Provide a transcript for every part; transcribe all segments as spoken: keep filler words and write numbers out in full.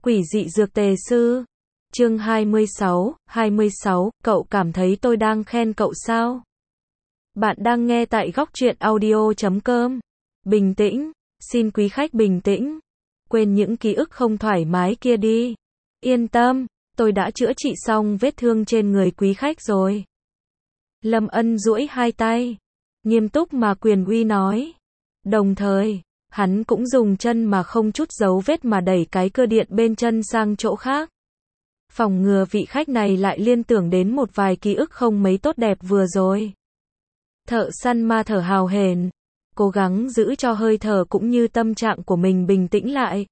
Quỷ dị dược tề sư. Chương hai mươi sáu, hai mươi sáu, cậu cảm thấy tôi đang khen cậu sao? Bạn đang nghe tại góc truyện audio chấm com. Bình tĩnh, xin quý khách bình tĩnh. Quên những ký ức không thoải mái kia đi. Yên tâm, tôi đã chữa trị xong vết thương trên người quý khách rồi. Lâm Ân duỗi hai tay, nghiêm túc mà quyền uy nói. Đồng thời, hắn cũng dùng chân mà không chút dấu vết mà đẩy cái cơ điện bên chân sang chỗ khác. Phòng ngừa vị khách này lại liên tưởng đến một vài ký ức không mấy tốt đẹp vừa rồi. Thợ săn ma thở hào hển, cố gắng giữ cho hơi thở cũng như tâm trạng của mình bình tĩnh lại.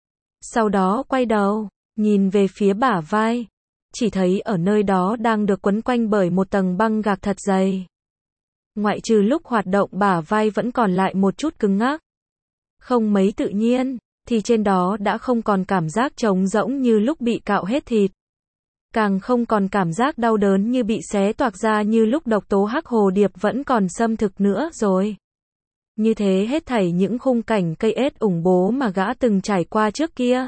Sau đó quay đầu, nhìn về phía bả vai, chỉ thấy ở nơi đó đang được quấn quanh bởi một tầng băng gạc thật dày. Ngoại trừ lúc hoạt động bả vai vẫn còn lại một chút cứng ngắc, không mấy tự nhiên, thì trên đó đã không còn cảm giác trống rỗng như lúc bị cạo hết thịt. Càng không còn cảm giác đau đớn như bị xé toạc ra như lúc độc tố hắc hồ điệp vẫn còn xâm thực nữa rồi. Như thế hết thảy những khung cảnh cây ết ủng bố mà gã từng trải qua trước kia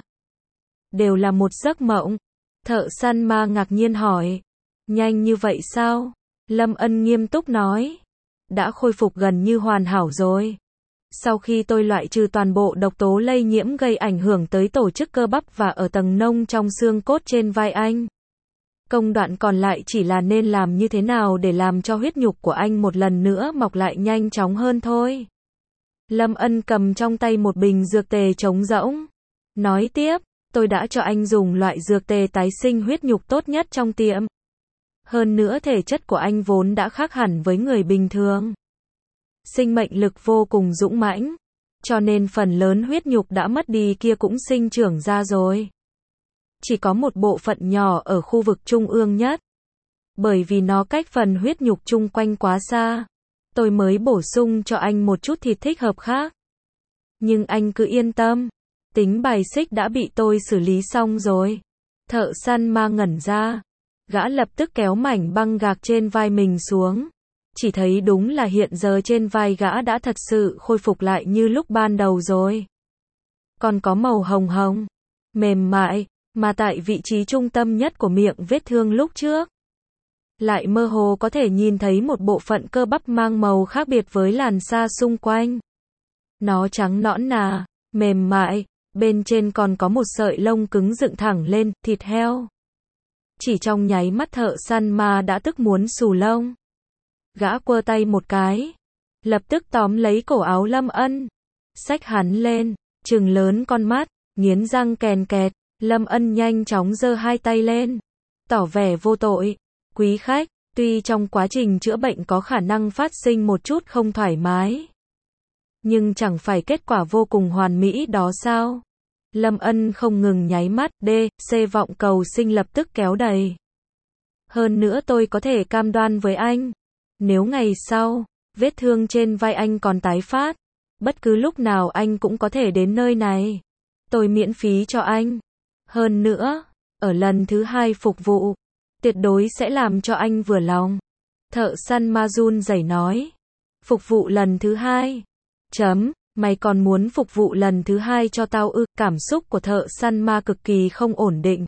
đều là một giấc mộng. Thợ săn ma ngạc nhiên hỏi, nhanh như vậy sao? Lâm Ân nghiêm túc nói, đã khôi phục gần như hoàn hảo rồi. Sau khi tôi loại trừ toàn bộ độc tố lây nhiễm gây ảnh hưởng tới tổ chức cơ bắp và ở tầng nông trong xương cốt trên vai anh, công đoạn còn lại chỉ là nên làm như thế nào để làm cho huyết nhục của anh một lần nữa mọc lại nhanh chóng hơn thôi. Lâm Ân cầm trong tay một bình dược tề trống rỗng, nói tiếp, tôi đã cho anh dùng loại dược tề tái sinh huyết nhục tốt nhất trong tiệm. Hơn nữa thể chất của anh vốn đã khác hẳn với người bình thường. Sinh mệnh lực vô cùng dũng mãnh, cho nên phần lớn huyết nhục đã mất đi kia cũng sinh trưởng ra rồi. Chỉ có một bộ phận nhỏ ở khu vực trung ương nhất. Bởi vì nó cách phần huyết nhục chung quanh quá xa, tôi mới bổ sung cho anh một chút thịt thích hợp khác. Nhưng anh cứ yên tâm, tính bài xích đã bị tôi xử lý xong rồi. Thợ săn ma ngẩn ra, gã lập tức kéo mảnh băng gạc trên vai mình xuống. Chỉ thấy đúng là hiện giờ trên vai gã đã thật sự khôi phục lại như lúc ban đầu rồi. Còn có màu hồng hồng, mềm mại, mà tại vị trí trung tâm nhất của miệng vết thương lúc trước, lại mơ hồ có thể nhìn thấy một bộ phận cơ bắp mang màu khác biệt với làn da xung quanh. Nó trắng nõn nà, mềm mại, bên trên còn có một sợi lông cứng dựng thẳng lên, thịt heo. Chỉ trong nháy mắt thợ săn ma đã tức muốn xù lông. Gã quơ tay một cái, lập tức tóm lấy cổ áo Lâm Ân, xách hắn lên, trừng lớn con mắt, nghiến răng kèn kẹt. Lâm Ân nhanh chóng giơ hai tay lên, tỏ vẻ vô tội. Quý khách, tuy trong quá trình chữa bệnh có khả năng phát sinh một chút không thoải mái, nhưng chẳng phải kết quả vô cùng hoàn mỹ đó sao? Lâm Ân không ngừng nháy mắt, D, C vọng cầu sinh lập tức kéo đầy. Hơn nữa tôi có thể cam đoan với anh, nếu ngày sau, vết thương trên vai anh còn tái phát, bất cứ lúc nào anh cũng có thể đến nơi này. Tôi miễn phí cho anh. Hơn nữa, ở lần thứ hai phục vụ, tuyệt đối sẽ làm cho anh vừa lòng. Thợ săn ma run rẩy nói. Phục vụ lần thứ hai. Chấm, mày còn muốn phục vụ lần thứ hai cho tao ư? Cảm xúc của thợ săn ma cực kỳ không ổn định.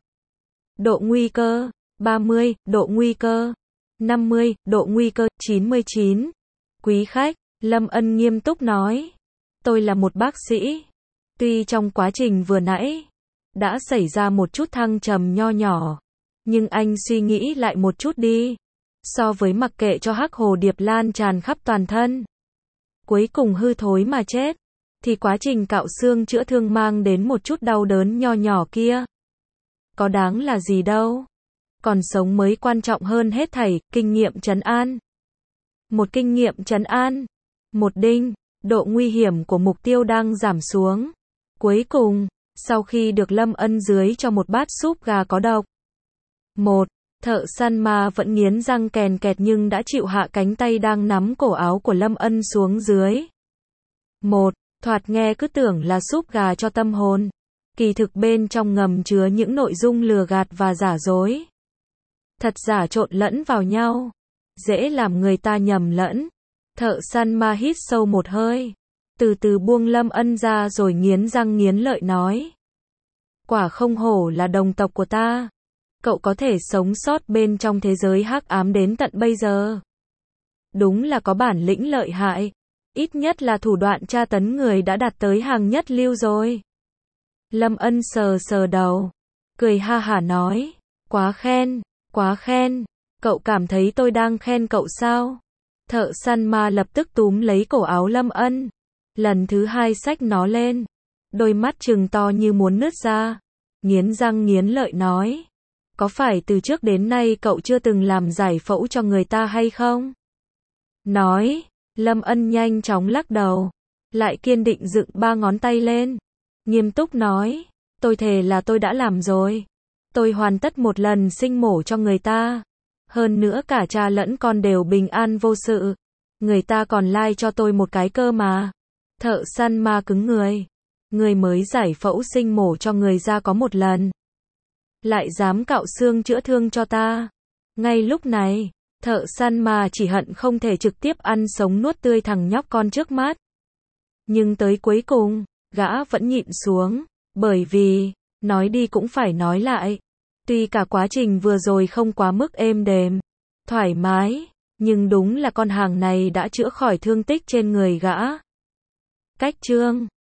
Độ nguy cơ, ba mươi, độ nguy cơ, năm mươi, độ nguy cơ, chín mươi chín. Quý khách, Lâm Ân nghiêm túc nói. Tôi là một bác sĩ. Tuy trong quá trình vừa nãy đã xảy ra một chút thăng trầm nho nhỏ, nhưng anh suy nghĩ lại một chút đi. So với mặc kệ cho hắc hồ điệp lan tràn khắp toàn thân, cuối cùng hư thối mà chết, thì quá trình cạo xương chữa thương mang đến một chút đau đớn nho nhỏ kia, có đáng là gì đâu. Còn sống mới quan trọng hơn hết thảy, kinh nghiệm trấn an. Một kinh nghiệm trấn an. Một đinh, độ nguy hiểm của mục tiêu đang giảm xuống. Cuối cùng, sau khi được Lâm Ân dưới cho một bát súp gà có độc. Một, thợ săn ma vẫn nghiến răng kèn kẹt nhưng đã chịu hạ cánh tay đang nắm cổ áo của Lâm Ân xuống dưới. Một, thoạt nghe cứ tưởng là súp gà cho tâm hồn. Kỳ thực bên trong ngầm chứa những nội dung lừa gạt và giả dối. Thật giả trộn lẫn vào nhau. Dễ làm người ta nhầm lẫn. Thợ săn ma hít sâu một hơi. Từ từ buông Lâm Ân ra rồi nghiến răng nghiến lợi nói. quả không hổ là đồng tộc của ta. Cậu có thể sống sót bên trong thế giới hắc ám đến tận bây giờ. Đúng là có bản lĩnh lợi hại. Ít nhất là thủ đoạn tra tấn người đã đạt tới hàng nhất lưu rồi. Lâm Ân sờ sờ đầu, cười ha hả nói, quá khen, quá khen, cậu cảm thấy tôi đang khen cậu sao? Thợ săn ma lập tức túm lấy cổ áo Lâm Ân, lần thứ hai xách nó lên, đôi mắt trừng to như muốn nứt ra, nghiến răng nghiến lợi nói, có phải từ trước đến nay cậu chưa từng làm giải phẫu cho người ta hay không? Nói, Lâm Ân nhanh chóng lắc đầu, lại kiên định dựng ba ngón tay lên, nghiêm túc nói, tôi thề là tôi đã làm rồi. Tôi hoàn tất một lần sinh mổ cho người ta. Hơn nữa cả cha lẫn con đều bình an vô sự. Người ta còn like cho tôi một cái cơ mà. Thợ săn ma cứng người. Người mới giải phẫu sinh mổ cho người ra có một lần. Lại dám cạo xương chữa thương cho ta. Ngay lúc này, thợ săn ma chỉ hận không thể trực tiếp ăn sống nuốt tươi thằng nhóc con trước mắt. Nhưng tới cuối cùng, gã vẫn nhịn xuống. Bởi vì, nói đi cũng phải nói lại. Tuy cả quá trình vừa rồi không quá mức êm đềm, thoải mái, nhưng đúng là con hàng này đã chữa khỏi thương tích trên người gã. Cách chương